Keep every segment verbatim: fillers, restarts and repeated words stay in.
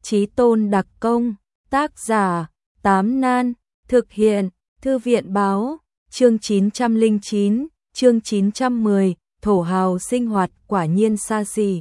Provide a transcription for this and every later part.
Chí tôn đặc công, tác giả, Tám Nan, thực hiện, Thư viện báo, chương chín trăm lẻ chín, chương chín trăm mười, thổ hào sinh hoạt quả nhiên xa xỉ.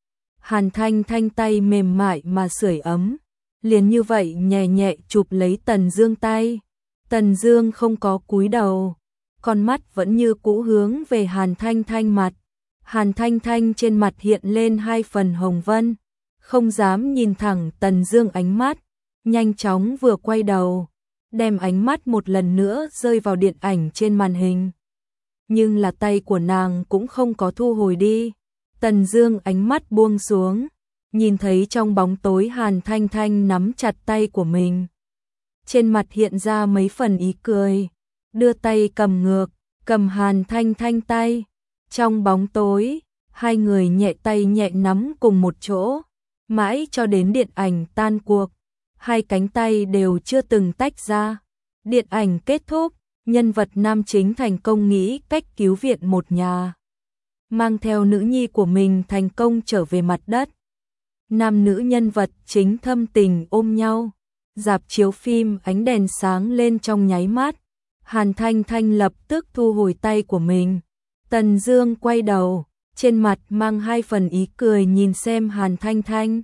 Hàn Thanh Thanh tay mềm mại mà sưởi ấm, liền như vậy nhẹ nhẹ chụp lấy Tần Dương tay. Tần Dương không có cúi đầu, con mắt vẫn như cũ hướng về Hàn Thanh Thanh mặt. Hàn Thanh Thanh trên mặt hiện lên hai phần hồng vân, không dám nhìn thẳng Tần Dương ánh mắt, nhanh chóng vừa quay đầu, đem ánh mắt một lần nữa rơi vào điện ảnh trên màn hình. Nhưng là tay của nàng cũng không có thu hồi đi. Tần Dương ánh mắt buông xuống, nhìn thấy trong bóng tối Hàn Thanh Thanh nắm chặt tay của mình. Trên mặt hiện ra mấy phần ý cười, đưa tay cầm ngược, cầm Hàn Thanh Thanh tay. Trong bóng tối, hai người nhẹ tay nhẹ nắm cùng một chỗ, mãi cho đến điện ảnh tan cuộc, hai cánh tay đều chưa từng tách ra. Điện ảnh kết thúc, nhân vật nam chính thành công nghĩ cách cứu viện một nhà, mang theo nữ nhi của mình thành công trở về mặt đất. Nam nữ nhân vật chính thâm tình ôm nhau, rạp chiếu phim ánh đèn sáng lên trong nháy mắt. Hàn Thanh Thanh lập tức thu hồi tay của mình. Tần Dương quay đầu, trên mặt mang hai phần ý cười nhìn xem Hàn Thanh Thanh.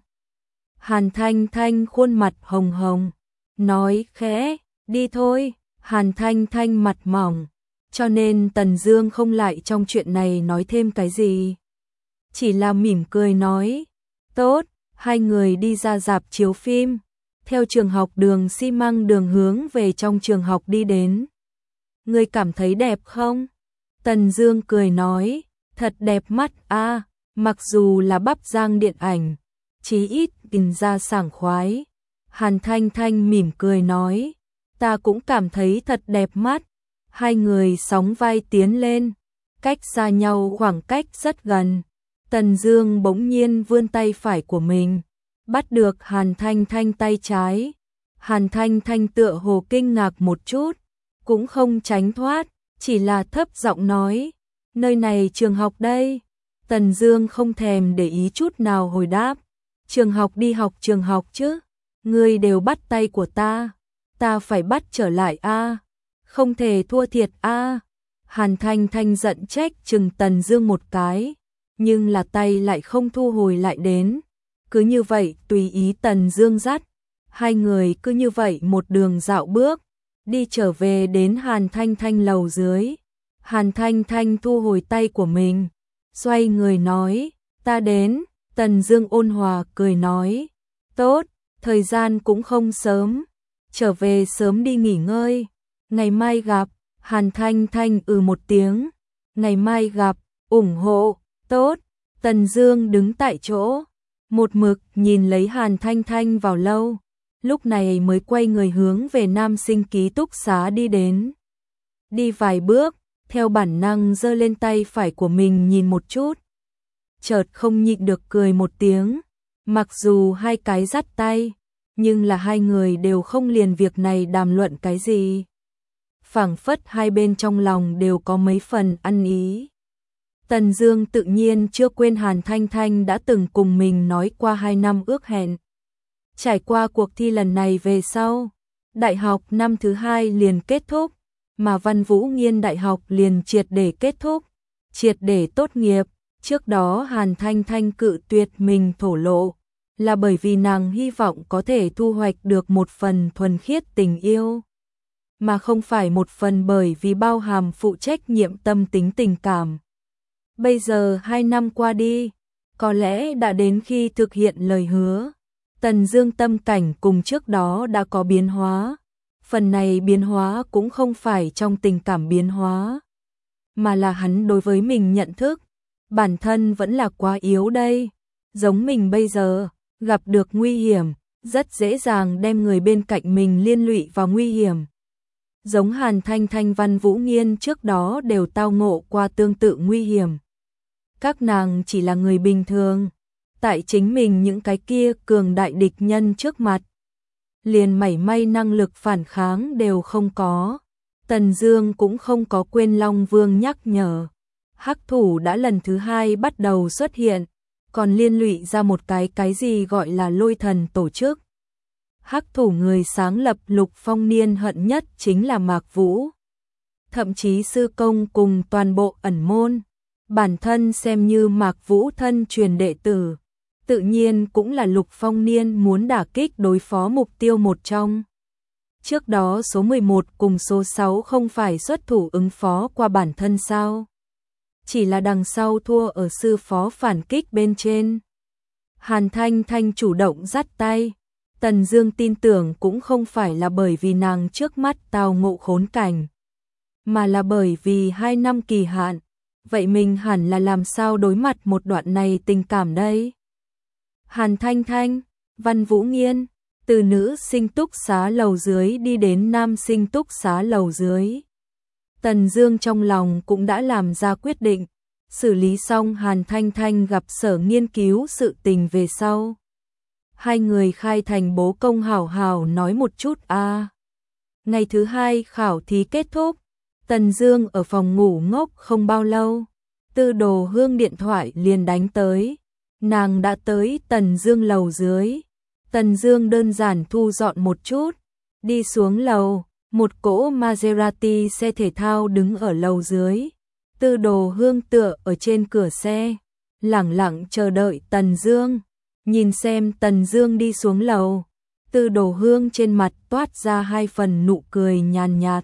Hàn Thanh Thanh khuôn mặt hồng hồng, nói khẽ, đi thôi. Hàn Thanh Thanh mặt mỏng, cho nên Tần Dương không lại trong chuyện này nói thêm cái gì. Chỉ là mỉm cười nói, tốt. Hai người đi ra rạp chiếu phim, theo trường học đường xi măng đường hướng về trong trường học đi đến. Ngươi cảm thấy đẹp không? Tần Dương cười nói, thật đẹp mắt a, mặc dù là bắp giang điện ảnh, chí ít nhìn ra sảng khoái. Hàn Thanh Thanh mỉm cười nói, ta cũng cảm thấy thật đẹp mắt. Hai người sóng vai tiến lên, cách xa nhau khoảng cách rất gần. Tần Dương bỗng nhiên vươn tay phải của mình, bắt được Hàn Thanh Thanh tay trái. Hàn Thanh Thanh tựa hồ kinh ngạc một chút, cũng không tránh thoát, chỉ là thấp giọng nói, nơi này trường học đây. Tần Dương không thèm để ý chút nào hồi đáp, trường học đi học trường học chứ, ngươi đều bắt tay của ta, ta phải bắt trở lại a, không thể thua thiệt a. Hàn Thanh Thanh giận trách chừng Tần Dương một cái, nhưng là tay lại không thu hồi lại đến. Cứ như vậy tùy ý Tần Dương dắt, hai người cứ như vậy một đường dạo bước, đi trở về đến Hàn Thanh Thanh lầu dưới. Hàn Thanh Thanh thu hồi tay của mình, xoay người nói, ta đến. Tần Dương ôn hòa cười nói, tốt, thời gian cũng không sớm, trở về sớm đi nghỉ ngơi, ngày mai gặp. Hàn Thanh Thanh ừ một tiếng, ngày mai gặp, ủng hộ, tốt. Tần Dương đứng tại chỗ, một mực nhìn lấy Hàn Thanh Thanh vào lâu, lúc này mới quay người hướng về nam sinh ký túc xá đi đến. Đi vài bước, theo bản năng giơ lên tay phải của mình nhìn một chút, chợt không nhịn được cười một tiếng. Mặc dù hai cái dắt tay, nhưng là hai người đều không liền việc này đàm luận cái gì, phảng phất hai bên trong lòng đều có mấy phần ăn ý. Tần Dương tự nhiên chưa quên Hàn Thanh Thanh đã từng cùng mình nói qua hai năm ước hẹn. Trải qua cuộc thi lần này về sau, đại học năm thứ hai liền kết thúc, mà Văn Vũ Nghiên đại học liền triệt để kết thúc, triệt để tốt nghiệp. Trước đó Hàn Thanh Thanh cự tuyệt mình thổ lộ, là bởi vì nàng hy vọng có thể thu hoạch được một phần thuần khiết tình yêu, mà không phải một phần bởi vì bao hàm phụ trách nhiệm tâm tính tình cảm. Bây giờ hai năm qua đi, có lẽ đã đến khi thực hiện lời hứa. Tần Dương tâm cảnh cùng trước đó đã có biến hóa. Phần này biến hóa cũng không phải trong tình cảm biến hóa, mà là hắn đối với mình nhận thức, bản thân vẫn là quá yếu đây. Giống mình bây giờ, gặp được nguy hiểm, rất dễ dàng đem người bên cạnh mình liên lụy vào nguy hiểm. Giống Hàn Thanh Thanh Văn Vũ Nghiên trước đó đều tao ngộ qua tương tự nguy hiểm. Các nàng chỉ là người bình thường, tại chính mình những cái kia cường đại địch nhân trước mặt, liền mảy may năng lực phản kháng đều không có. Tần Dương cũng không có quên Long Vương nhắc nhở, hắc thủ đã lần thứ hai bắt đầu xuất hiện, còn liên lụy ra một cái cái gì gọi là lôi thần tổ chức. Hắc thủ người sáng lập Lục Phong Niên hận nhất chính là Mạc Vũ. Thậm chí sư công cùng toàn bộ ẩn môn, bản thân xem như Mạc Vũ thân truyền đệ tử, tự nhiên cũng là Lục Phong Niên muốn đả kích đối phó mục tiêu một trong. Trước đó số mười một cùng số sáu không phải xuất thủ ứng phó qua bản thân sao? Chỉ là đằng sau thua ở sư phó phản kích bên trên. Hàn Thanh Thanh chủ động dắt tay. Tần Dương tin tưởng cũng không phải là bởi vì nàng trước mắt tao ngộ khốn cảnh, mà là bởi vì hai năm kỳ hạn. Vậy mình hẳn là làm sao đối mặt một đoạn này tình cảm đây? Hàn Thanh Thanh, Văn Vũ Nghiên, từ nữ sinh túc xá lầu dưới đi đến nam sinh túc xá lầu dưới. Tần Dương trong lòng cũng đã làm ra quyết định, xử lý xong Hàn Thanh Thanh gặp sở nghiên cứu sự tình về sau. Hai người khai thành bố công hảo hảo nói một chút a. À. Ngày thứ hai khảo thí kết thúc, Tần Dương ở phòng ngủ ngốc không bao lâu, Tư Đồ Hương điện thoại liền đánh tới. Nàng đã tới Tần Dương lầu dưới. Tần Dương đơn giản thu dọn một chút, đi xuống lầu, một cỗ Maserati xe thể thao đứng ở lầu dưới. Tư Đồ Hương tựa ở trên cửa xe, lẳng lặng chờ đợi Tần Dương. Nhìn xem Tần Dương đi xuống lầu, Tư Đồ Hương trên mặt toát ra hai phần nụ cười nhàn nhạt.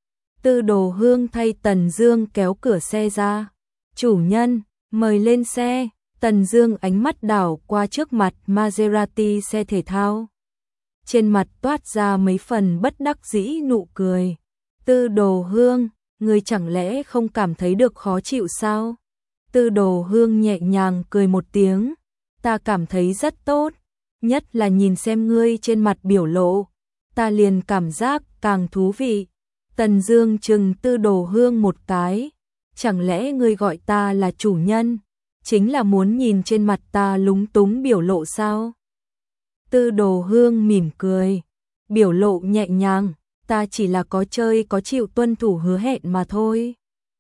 Tư Đồ Hương thay Tần Dương kéo cửa xe ra. "Chủ nhân, mời lên xe." Tần Dương ánh mắt đảo qua trước mặt Maserati xe thể thao. Trên mặt toát ra mấy phần bất đắc dĩ nụ cười. "Tư Đồ Hương, ngươi chẳng lẽ không cảm thấy được khó chịu sao?" Tư Đồ Hương nhẹ nhàng cười một tiếng. "Ta cảm thấy rất tốt, nhất là nhìn xem ngươi trên mặt biểu lộ, ta liền cảm giác càng thú vị." Tần Dương chừng Tư Đồ Hương một cái. "Chẳng lẽ ngươi gọi ta là chủ nhân, chính là muốn nhìn trên mặt ta lúng túng biểu lộ sao?" Tư Đồ Hương mỉm cười, biểu lộ nhẹ nhàng, "Ta chỉ là có chơi có chịu tuân thủ hứa hẹn mà thôi."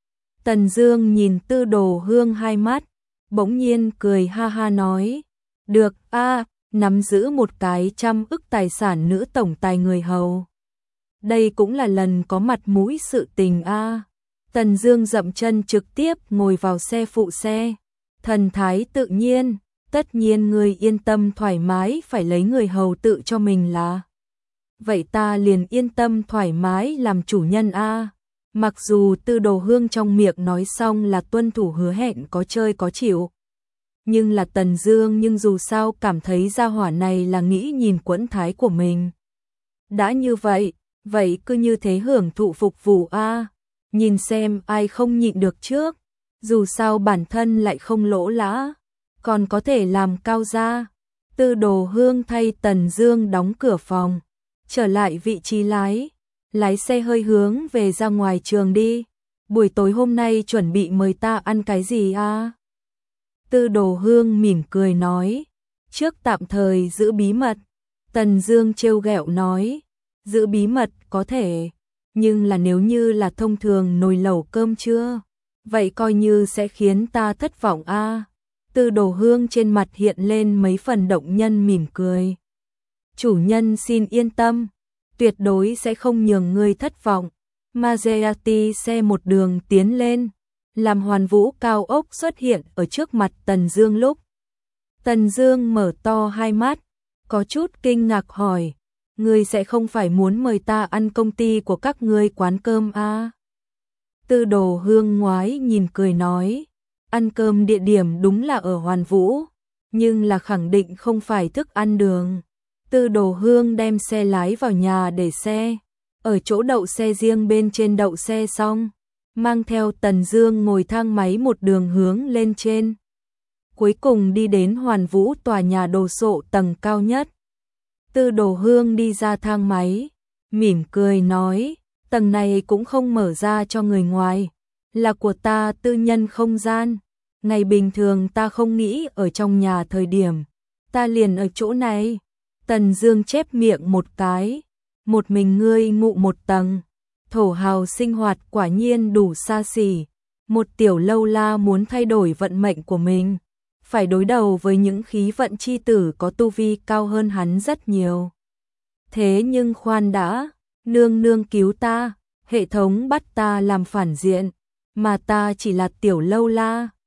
Tần Dương nhìn Tư Đồ Hương hai mắt, bỗng nhiên cười ha ha nói, "Được a, à, nắm giữ một cái trăm ức tài sản nữ tổng tài người hầu. Đây cũng là lần có mặt mũi sự tình a." À. Tần Dương dậm chân trực tiếp ngồi vào xe phụ xe, thần thái tự nhiên, "Tất nhiên ngươi yên tâm thoải mái phải lấy người hầu tự cho mình là. Vậy ta liền yên tâm thoải mái làm chủ nhân a." À. Mặc dù Tư Đồ Hương trong miệng nói xong là tuân thủ hứa hẹn có chơi có chịu, nhưng là Tần Dương nhưng dù sao cảm thấy gia hỏa này là nghĩ nhìn quẫn thái của mình. Đã như vậy, vậy cứ như thế hưởng thụ phục vụ a, à. Nhìn xem ai không nhịn được trước, dù sao bản thân lại không lỗ lã, còn có thể làm cao gia. Tư Đồ Hương thay Tần Dương đóng cửa phòng, trở lại vị trí lái, lái xe hơi hướng về ra ngoài trường đi. "Buổi tối hôm nay chuẩn bị mời ta ăn cái gì a?" À? Tư Đồ Hương mỉm cười nói, "Trước tạm thời giữ bí mật." Tần Dương trêu ghẹo nói, "Giữ bí mật có thể, nhưng là nếu như là thông thường nồi lẩu cơm trưa, vậy coi như sẽ khiến ta thất vọng a." À. Tư Đồ Hương trên mặt hiện lên mấy phần động nhân mỉm cười, "Chủ nhân xin yên tâm, tuyệt đối sẽ không nhường ngươi thất vọng." Maserati xe một đường tiến lên, làm Hoàn Vũ cao ốc xuất hiện ở trước mặt Tần Dương lúc. Tần Dương mở to hai mắt, có chút kinh ngạc hỏi, "Ngươi sẽ không phải muốn mời ta ăn công ty của các ngươi quán cơm a?" À? Tư Đồ Hương ngoái nhìn cười nói, "Ăn cơm địa điểm đúng là ở Hoàn Vũ, nhưng là khẳng định không phải thức ăn đường." Tư Đồ Hương đem xe lái vào nhà để xe, ở chỗ đậu xe riêng bên trên đậu xe xong, mang theo Tần Dương ngồi thang máy một đường hướng lên trên. Cuối cùng đi đến Hoàn Vũ tòa nhà đồ sộ tầng cao nhất. Tư Đồ Hương đi ra thang máy, mỉm cười nói, "Tầng này cũng không mở ra cho người ngoài, là của ta tư nhân không gian. Ngày bình thường ta không nghĩ ở trong nhà thời điểm, ta liền ở chỗ này." Tần Dương chép miệng một cái, "Một mình ngươi ngụ một tầng, thổ hào sinh hoạt quả nhiên đủ xa xỉ. Một tiểu lâu la muốn thay đổi vận mệnh của mình, phải đối đầu với những khí vận chi tử có tu vi cao hơn hắn rất nhiều. Thế nhưng khoan đã, nương nương cứu ta, hệ thống bắt ta làm phản diện, mà ta chỉ là tiểu lâu la.